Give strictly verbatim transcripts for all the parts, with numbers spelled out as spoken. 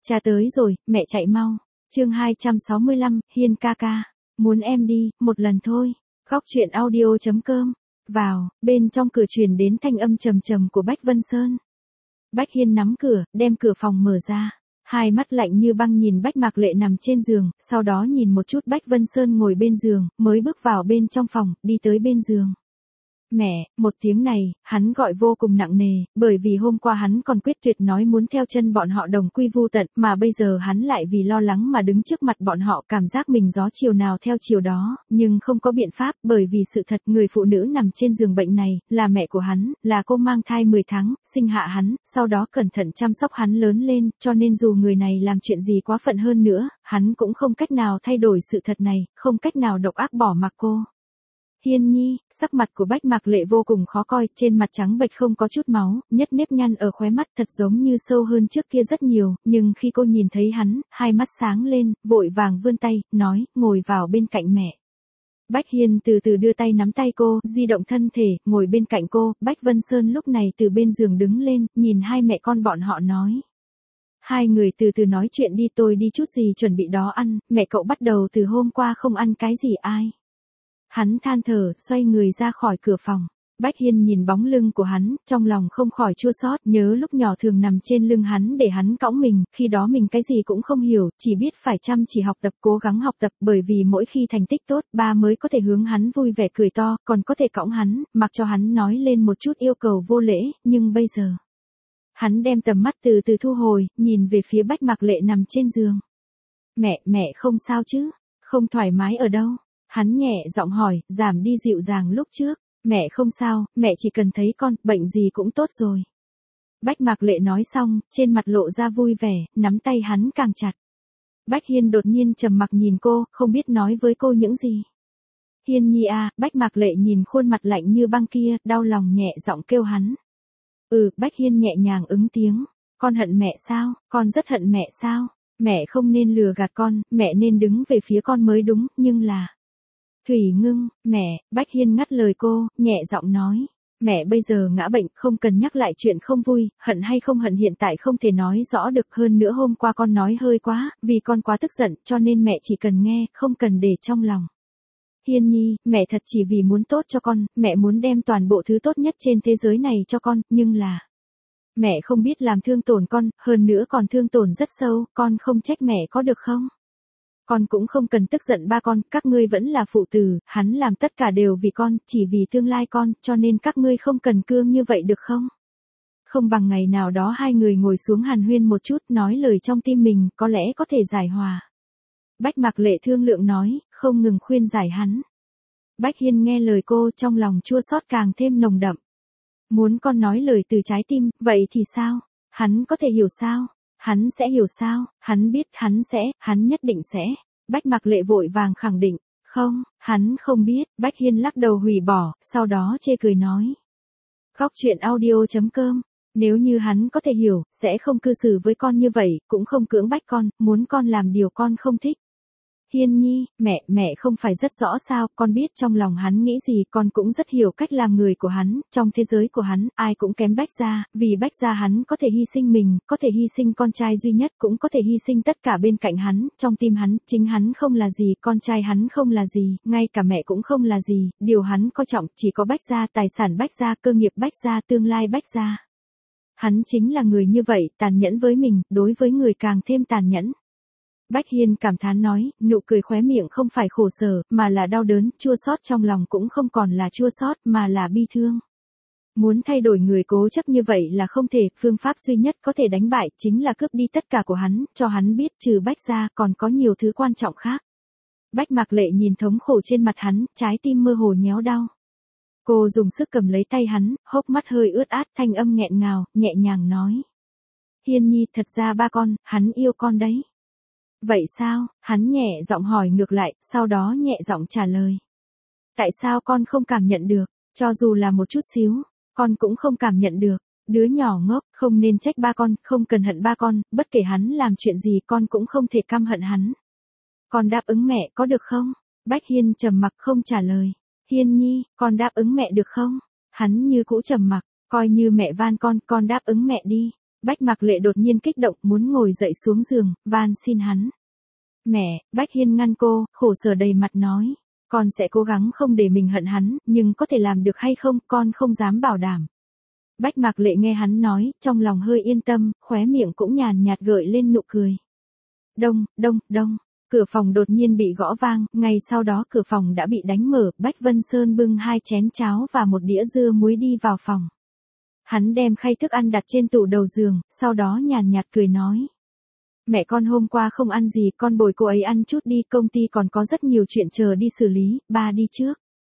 Cha tới rồi, mẹ chạy mau. Chương hai trăm sáu mươi lăm, Hiên ca ca, muốn em đi, một lần thôi. Góc truyện audio chấm com. Vào, bên trong cửa truyền đến thanh âm trầm trầm của Bách Vân Sơn. Bách Hiên nắm cửa, đem cửa phòng mở ra. Hai mắt lạnh như băng nhìn Bách Mạc Lệ nằm trên giường, sau đó nhìn một chút Bách Vân Sơn ngồi bên giường, mới bước vào bên trong phòng, đi tới bên giường. Mẹ, một tiếng này, hắn gọi vô cùng nặng nề, bởi vì hôm qua hắn còn quyết tuyệt nói muốn theo chân bọn họ đồng quy vu tận, mà bây giờ hắn lại vì lo lắng mà đứng trước mặt bọn họ, cảm giác mình gió chiều nào theo chiều đó, nhưng không có biện pháp, bởi vì sự thật người phụ nữ nằm trên giường bệnh này, là mẹ của hắn, là cô mang thai mười tháng, sinh hạ hắn, sau đó cẩn thận chăm sóc hắn lớn lên, cho nên dù người này làm chuyện gì quá phận hơn nữa, hắn cũng không cách nào thay đổi sự thật này, không cách nào độc ác bỏ mặc cô. Hiên nhi, sắc mặt của Bách Mạc Lệ vô cùng khó coi, trên mặt trắng bệch không có chút máu, nhất nếp nhăn ở khóe mắt thật giống như sâu hơn trước kia rất nhiều, nhưng khi cô nhìn thấy hắn, hai mắt sáng lên, vội vàng vươn tay, nói, ngồi vào bên cạnh mẹ. Bách Hiên từ từ đưa tay nắm tay cô, di động thân thể, ngồi bên cạnh cô, Bách Vân Sơn lúc này từ bên giường đứng lên, nhìn hai mẹ con bọn họ nói. Hai người từ từ nói chuyện đi, tôi đi chút gì chuẩn bị đó ăn, mẹ cậu bắt đầu từ hôm qua không ăn cái gì ai. Hắn than thở, xoay người ra khỏi cửa phòng. Bách Hiên nhìn bóng lưng của hắn, trong lòng không khỏi chua xót, nhớ lúc nhỏ thường nằm trên lưng hắn để hắn cõng mình, khi đó mình cái gì cũng không hiểu, chỉ biết phải chăm chỉ học tập, cố gắng học tập, bởi vì mỗi khi thành tích tốt, ba mới có thể hướng hắn vui vẻ cười to, còn có thể cõng hắn, mặc cho hắn nói lên một chút yêu cầu vô lễ, nhưng bây giờ. Hắn đem tầm mắt từ từ thu hồi, nhìn về phía Bách Mạc Lệ nằm trên giường. Mẹ, mẹ không sao chứ? Không thoải mái ở đâu? Hắn nhẹ giọng hỏi, giảm đi dịu dàng lúc trước. Mẹ không sao, mẹ chỉ cần thấy con, bệnh gì cũng tốt rồi. Bách Mạc Lệ nói xong, trên mặt lộ ra vui vẻ, nắm tay hắn càng chặt. Bách Hiên đột nhiên trầm mặc nhìn cô, không biết nói với cô những gì. Hiên nhi à, Bách Mạc Lệ nhìn khuôn mặt lạnh như băng kia, đau lòng nhẹ giọng kêu hắn. Ừ, Bách Hiên nhẹ nhàng ứng tiếng. Con hận mẹ sao, con rất hận mẹ sao? Mẹ không nên lừa gạt con, mẹ nên đứng về phía con mới đúng, nhưng là... Thủy Ngưng, mẹ, Bách Hiên ngắt lời cô, nhẹ giọng nói. Mẹ bây giờ ngã bệnh, không cần nhắc lại chuyện không vui, hận hay không hận hiện tại không thể nói rõ được, hơn nữa hôm qua con nói hơi quá, vì con quá tức giận, cho nên mẹ chỉ cần nghe, không cần để trong lòng. Hiên nhi, mẹ thật chỉ vì muốn tốt cho con, mẹ muốn đem toàn bộ thứ tốt nhất trên thế giới này cho con, nhưng là... Mẹ không biết làm thương tổn con, hơn nữa còn thương tổn rất sâu, con không trách mẹ có được không? Con cũng không cần tức giận ba con, các ngươi vẫn là phụ tử, hắn làm tất cả đều vì con, chỉ vì tương lai con, cho nên các ngươi không cần cương như vậy được không? Không bằng ngày nào đó hai người ngồi xuống hàn huyên một chút, nói lời trong tim mình, có lẽ có thể giải hòa. Bách Mạc Lệ thương lượng nói, không ngừng khuyên giải hắn. Bách Hiên nghe lời cô, trong lòng chua xót càng thêm nồng đậm. Muốn con nói lời từ trái tim, vậy thì sao? Hắn có thể hiểu sao? Hắn sẽ hiểu sao? Hắn biết, hắn sẽ, hắn nhất định sẽ. Bách Mạc Lệ vội vàng khẳng định, không, hắn không biết. Bách Hiên lắc đầu hủy bỏ, sau đó chê cười nói. Góc truyện audio chấm com, nếu như hắn có thể hiểu, sẽ không cư xử với con như vậy, cũng không cưỡng bách con, muốn con làm điều con không thích. Hiên nhi, mẹ, mẹ không phải rất rõ sao, con biết trong lòng hắn nghĩ gì, con cũng rất hiểu cách làm người của hắn, trong thế giới của hắn, ai cũng kém Bách Gia, vì Bách Gia hắn có thể hy sinh mình, có thể hy sinh con trai duy nhất, cũng có thể hy sinh tất cả bên cạnh hắn, trong tim hắn, chính hắn không là gì, con trai hắn không là gì, ngay cả mẹ cũng không là gì, điều hắn coi trọng, chỉ có Bách Gia, tài sản Bách Gia, cơ nghiệp Bách Gia, tương lai Bách Gia. Hắn chính là người như vậy, tàn nhẫn với mình, đối với người càng thêm tàn nhẫn. Bách Hiên cảm thán nói, nụ cười khóe miệng không phải khổ sở, mà là đau đớn, chua xót trong lòng cũng không còn là chua xót, mà là bi thương. Muốn thay đổi người cố chấp như vậy là không thể, phương pháp duy nhất có thể đánh bại chính là cướp đi tất cả của hắn, cho hắn biết trừ Bách ra còn có nhiều thứ quan trọng khác. Bách Mạc Lệ nhìn thống khổ trên mặt hắn, trái tim mơ hồ nhéo đau. Cô dùng sức cầm lấy tay hắn, hốc mắt hơi ướt át, thanh âm nghẹn ngào, nhẹ nhàng nói. Hiên nhi, thật ra ba con, hắn yêu con đấy. Vậy sao? Hắn nhẹ giọng hỏi ngược lại, sau đó nhẹ giọng trả lời. Tại sao con không cảm nhận được, cho dù là một chút xíu, con cũng không cảm nhận được. Đứa nhỏ ngốc, không nên trách ba con, không cần hận ba con, bất kể hắn làm chuyện gì con cũng không thể căm hận hắn. Con đáp ứng mẹ có được không? Bách Hiên trầm mặc không trả lời. Hiên nhi, con đáp ứng mẹ được không? Hắn như cũ trầm mặc, coi như mẹ van con, con đáp ứng mẹ đi. Bách Mạc Lệ đột nhiên kích động muốn ngồi dậy xuống giường, van xin hắn. Mẹ, Bách Hiên ngăn cô, khổ sở đầy mặt nói. Con sẽ cố gắng không để mình hận hắn, nhưng có thể làm được hay không, con không dám bảo đảm. Bách Mạc Lệ nghe hắn nói, trong lòng hơi yên tâm, khóe miệng cũng nhàn nhạt gợi lên nụ cười. Đông, đông, đông, cửa phòng đột nhiên bị gõ vang, ngay sau đó cửa phòng đã bị đánh mở, Bách Vân Sơn bưng hai chén cháo và một đĩa dưa muối đi vào phòng. Hắn đem khay thức ăn đặt trên tủ đầu giường, sau đó nhàn nhạt cười nói. Mẹ con hôm qua không ăn gì, con bồi cô ấy ăn chút đi, công ty còn có rất nhiều chuyện chờ đi xử lý, ba đi trước.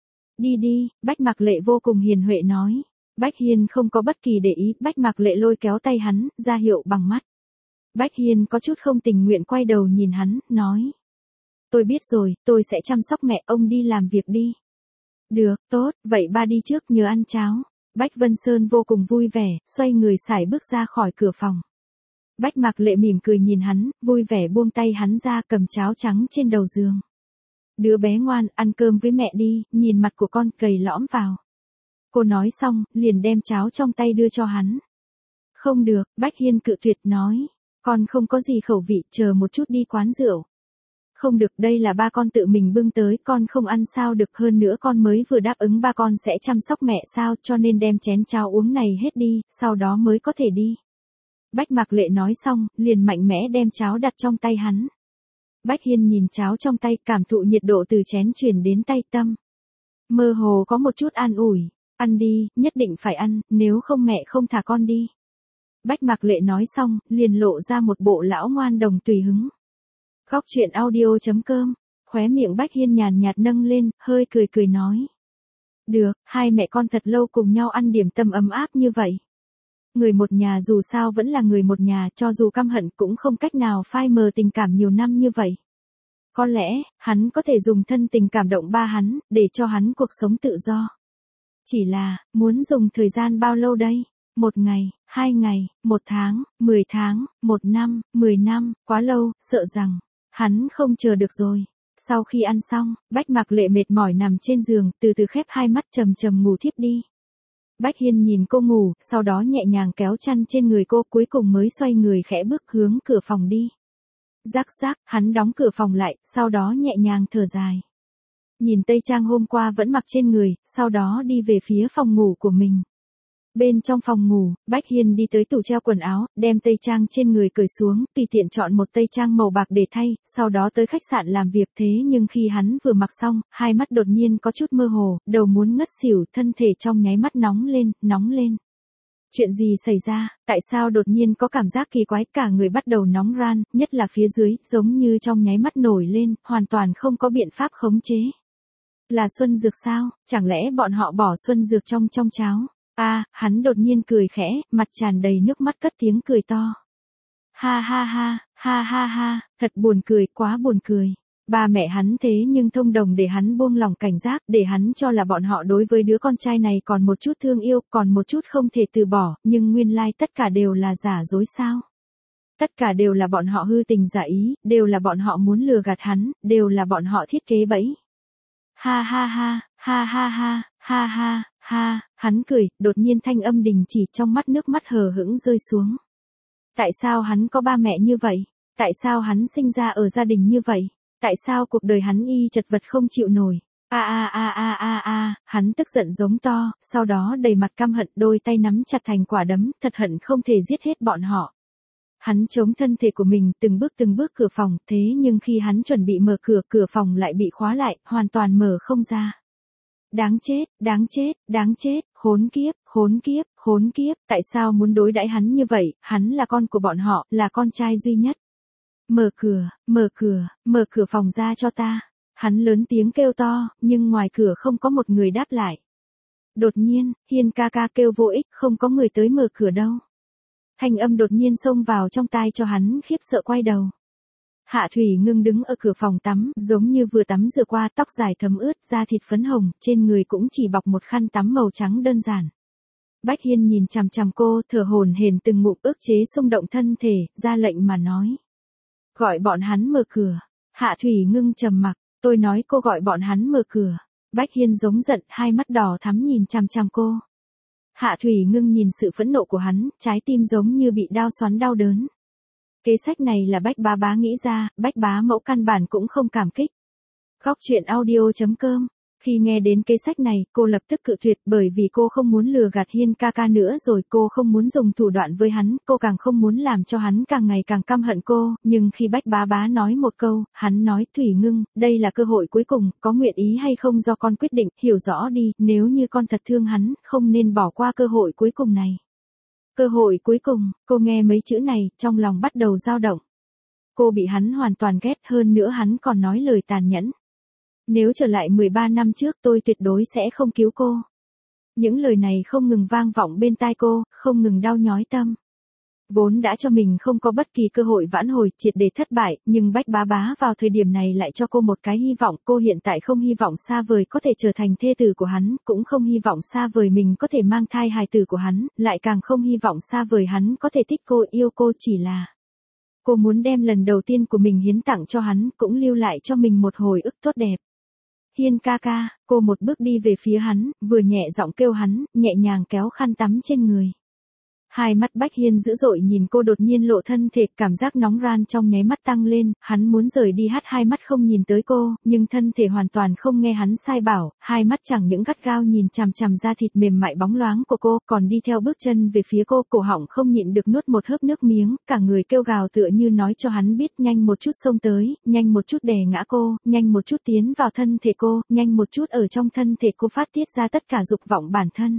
Đi đi, Bách Mạc Lệ vô cùng hiền huệ nói. Bách Hiên không có bất kỳ để ý, Bách Mạc Lệ lôi kéo tay hắn, ra hiệu bằng mắt. Bách Hiên có chút không tình nguyện quay đầu nhìn hắn, nói. Tôi biết rồi, tôi sẽ chăm sóc mẹ, ông đi làm việc đi. Được, tốt, vậy ba đi trước nhớ ăn cháo. Bách Vân Sơn vô cùng vui vẻ, xoay người sải bước ra khỏi cửa phòng. Bách Mạc Lệ mỉm cười nhìn hắn, vui vẻ buông tay hắn ra cầm cháo trắng trên đầu giường. Đứa bé ngoan, ăn cơm với mẹ đi, nhìn mặt của con gầy lõm vào. Cô nói xong, liền đem cháo trong tay đưa cho hắn. Không được, Bách Hiên cự tuyệt nói. Con không có gì khẩu vị, chờ một chút đi quán rượu. Không được, đây là ba con tự mình bưng tới, con không ăn sao được, hơn nữa con mới vừa đáp ứng ba con sẽ chăm sóc mẹ sao, cho nên đem chén cháo uống này hết đi, sau đó mới có thể đi. Bách Mạc Lệ nói xong, liền mạnh mẽ đem cháo đặt trong tay hắn. Bách Hiên nhìn cháo trong tay, cảm thụ nhiệt độ từ chén chuyển đến tay tâm. Mơ hồ có một chút an ủi, ăn đi, nhất định phải ăn, nếu không mẹ không thả con đi. Bách Mạc Lệ nói xong, liền lộ ra một bộ lão ngoan đồng tùy hứng. Góc truyện audio chấm com, khóe miệng Bách Hiên nhàn nhạt nâng lên, hơi cười cười nói. Được, hai mẹ con thật lâu cùng nhau ăn điểm tâm ấm áp như vậy. Người một nhà dù sao vẫn là người một nhà, cho dù căm hận cũng không cách nào phai mờ tình cảm nhiều năm như vậy. Có lẽ, hắn có thể dùng thân tình cảm động ba hắn, để cho hắn cuộc sống tự do. Chỉ là, muốn dùng thời gian bao lâu đây? Một ngày, hai ngày, một tháng, mười tháng, một năm, mười năm, quá lâu, sợ rằng, hắn không chờ được rồi. Sau khi ăn xong, Bách Mạc Lệ mệt mỏi nằm trên giường, từ từ khép hai mắt trầm trầm ngủ thiếp đi. Bách Hiên nhìn cô ngủ, sau đó nhẹ nhàng kéo chăn trên người cô, cuối cùng mới xoay người khẽ bước hướng cửa phòng đi. Rắc rắc, hắn đóng cửa phòng lại, sau đó nhẹ nhàng thở dài. Nhìn tây trang hôm qua vẫn mặc trên người, sau đó đi về phía phòng ngủ của mình. Bên trong phòng ngủ, Bách Hiên đi tới tủ treo quần áo, đem tây trang trên người cởi xuống, tùy tiện chọn một tây trang màu bạc để thay, sau đó tới khách sạn làm việc. Thế nhưng khi hắn vừa mặc xong, hai mắt đột nhiên có chút mơ hồ, đầu muốn ngất xỉu, thân thể trong nháy mắt nóng lên, nóng lên. Chuyện gì xảy ra, tại sao đột nhiên có cảm giác kỳ quái, cả người bắt đầu nóng ran, nhất là phía dưới, giống như trong nháy mắt nổi lên, hoàn toàn không có biện pháp khống chế. Là xuân dược sao, chẳng lẽ bọn họ bỏ xuân dược trong trong cháo? A, à, hắn đột nhiên cười khẽ, mặt tràn đầy nước mắt cất tiếng cười to. Ha ha ha, ha ha ha, thật buồn cười, quá buồn cười. Ba mẹ hắn thế nhưng thông đồng để hắn buông lòng cảnh giác, để hắn cho là bọn họ đối với đứa con trai này còn một chút thương yêu, còn một chút không thể từ bỏ, nhưng nguyên lai tất cả đều là giả dối sao. Tất cả đều là bọn họ hư tình giả ý, đều là bọn họ muốn lừa gạt hắn, đều là bọn họ thiết kế bẫy. Ha ha ha, ha ha ha, ha ha. Ha, hắn cười, đột nhiên thanh âm đình chỉ, trong mắt nước mắt hờ hững rơi xuống. Tại sao hắn có ba mẹ như vậy? Tại sao hắn sinh ra ở gia đình như vậy? Tại sao cuộc đời hắn y chật vật không chịu nổi? A a a a a a, hắn tức giận giống to, sau đó đầy mặt căm hận, đôi tay nắm chặt thành quả đấm, thật hận không thể giết hết bọn họ. Hắn chống thân thể của mình, từng bước từng bước cửa phòng, thế nhưng khi hắn chuẩn bị mở cửa, cửa phòng lại bị khóa lại, hoàn toàn mở không ra. Đáng chết, đáng chết, đáng chết, khốn kiếp, khốn kiếp, khốn kiếp, tại sao muốn đối đãi hắn như vậy, hắn là con của bọn họ, là con trai duy nhất. Mở cửa, mở cửa, mở cửa phòng ra cho ta. Hắn lớn tiếng kêu to, nhưng ngoài cửa không có một người đáp lại. Đột nhiên, Hiên ca ca kêu vô ích, không có người tới mở cửa đâu. Thanh âm đột nhiên xông vào trong tai cho hắn khiếp sợ quay đầu. Hạ Thủy Ngưng đứng ở cửa phòng tắm, giống như vừa tắm rửa qua, tóc dài thấm ướt, da thịt phấn hồng, trên người cũng chỉ bọc một khăn tắm màu trắng đơn giản. Bách Hiên nhìn chằm chằm cô, thở hổn hển từng ngụm ức chế xung động thân thể, ra lệnh mà nói. Gọi bọn hắn mở cửa. Hạ Thủy Ngưng trầm mặc, tôi nói cô gọi bọn hắn mở cửa. Bách Hiên giống giận, hai mắt đỏ thắm nhìn chằm chằm cô. Hạ Thủy Ngưng nhìn sự phẫn nộ của hắn, trái tim giống như bị đao xoắn đau đớn. Kế sách này là Bách Bá Bá nghĩ ra, Bách Bá Mẫu căn bản cũng không cảm kích. Góc truyện audio chấm com. Khi nghe đến kế sách này, cô lập tức cự tuyệt bởi vì cô không muốn lừa gạt Hiên ca ca nữa rồi, cô không muốn dùng thủ đoạn với hắn, cô càng không muốn làm cho hắn càng ngày càng căm hận cô, nhưng khi Bách Bá Bá nói một câu, hắn nói Thủy Ngưng, đây là cơ hội cuối cùng, có nguyện ý hay không do con quyết định, hiểu rõ đi, nếu như con thật thương hắn, không nên bỏ qua cơ hội cuối cùng này. Cơ hội cuối cùng, cô nghe mấy chữ này, trong lòng bắt đầu dao động. Cô bị hắn hoàn toàn ghét, hơn nữa hắn còn nói lời tàn nhẫn. Nếu trở lại mười ba năm trước tôi tuyệt đối sẽ không cứu cô. Những lời này không ngừng vang vọng bên tai cô, không ngừng đau nhói tâm. Vốn đã cho mình không có bất kỳ cơ hội vãn hồi, triệt để thất bại, nhưng Bách Bá Bá vào thời điểm này lại cho cô một cái hy vọng. Cô hiện tại không hy vọng xa vời có thể trở thành thê tử của hắn, cũng không hy vọng xa vời mình có thể mang thai hài tử của hắn, lại càng không hy vọng xa vời hắn có thể thích cô, yêu cô, chỉ là cô muốn đem lần đầu tiên của mình hiến tặng cho hắn, cũng lưu lại cho mình một hồi ức tốt đẹp. Hiên ca ca, cô một bước đi về phía hắn, vừa nhẹ giọng kêu hắn, nhẹ nhàng kéo khăn tắm trên người. Hai mắt Bách Hiên dữ dội nhìn cô đột nhiên lộ thân thể, cảm giác nóng ran trong nháy mắt tăng lên, hắn muốn rời đi hắt hai mắt không nhìn tới cô, nhưng thân thể hoàn toàn không nghe hắn sai bảo, hai mắt chẳng những gắt gao nhìn chằm chằm da thịt mềm mại bóng loáng của cô, còn đi theo bước chân về phía cô, cổ họng không nhịn được nuốt một hớp nước miếng, cả người kêu gào tựa như nói cho hắn biết nhanh một chút xông tới, nhanh một chút đè ngã cô, nhanh một chút tiến vào thân thể cô, nhanh một chút ở trong thân thể cô phát tiết ra tất cả dục vọng bản thân.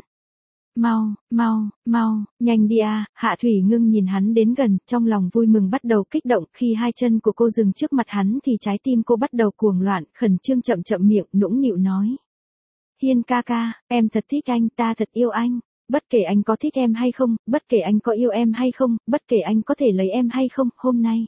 Mau, mau, mau, nhanh đi à, Hạ Thủy Ngưng nhìn hắn đến gần, trong lòng vui mừng bắt đầu kích động, khi hai chân của cô dừng trước mặt hắn thì trái tim cô bắt đầu cuồng loạn, khẩn trương chậm chậm miệng, nũng nịu nói. Hiên ca ca, em thật thích anh, ta thật yêu anh, bất kể anh có thích em hay không, bất kể anh có yêu em hay không, bất kể anh có thể lấy em hay không, hôm nay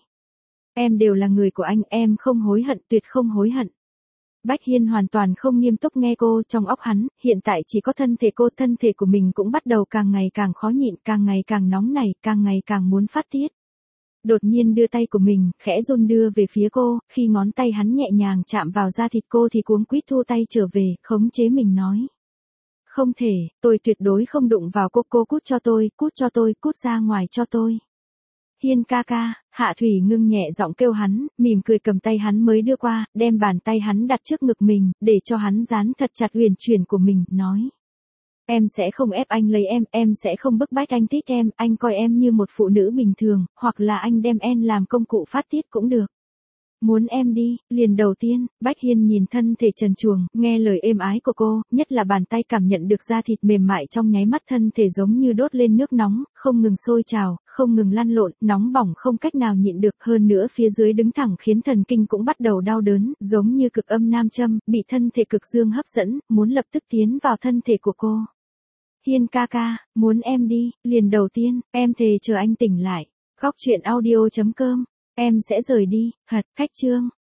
em đều là người của anh, em không hối hận, tuyệt không hối hận. Bách Hiên hoàn toàn không nghiêm túc nghe cô, trong óc hắn, hiện tại chỉ có thân thể cô, thân thể của mình cũng bắt đầu càng ngày càng khó nhịn, càng ngày càng nóng nảy, càng ngày càng muốn phát tiết. Đột nhiên đưa tay của mình, khẽ run đưa về phía cô, khi ngón tay hắn nhẹ nhàng chạm vào da thịt cô thì cuống quýt thu tay trở về, khống chế mình nói. Không thể, tôi tuyệt đối không đụng vào cô, cô cút cho tôi, cút cho tôi, cút ra ngoài cho tôi. Hiên ca ca, Hạ Thủy Ngưng nhẹ giọng kêu hắn, mỉm cười cầm tay hắn mới đưa qua, đem bàn tay hắn đặt trước ngực mình, để cho hắn dán thật chặt huyền chuyển của mình, nói. Em sẽ không ép anh lấy em, em sẽ không bức bách anh thích em, anh coi em như một phụ nữ bình thường, hoặc là anh đem em làm công cụ phát tiết cũng được. Muốn em đi, liền đầu tiên, Bách Hiên nhìn thân thể trần truồng, nghe lời êm ái của cô, nhất là bàn tay cảm nhận được da thịt mềm mại trong nháy mắt thân thể giống như đốt lên nước nóng, không ngừng sôi trào, không ngừng lăn lộn, nóng bỏng không cách nào nhịn được, hơn nữa phía dưới đứng thẳng khiến thần kinh cũng bắt đầu đau đớn, giống như cực âm nam châm, bị thân thể cực dương hấp dẫn, muốn lập tức tiến vào thân thể của cô. Hiên ca ca, muốn em đi, liền đầu tiên, em thề chờ anh tỉnh lại. Góc truyện audio chấm com. Em sẽ rời đi, hật, khách chương.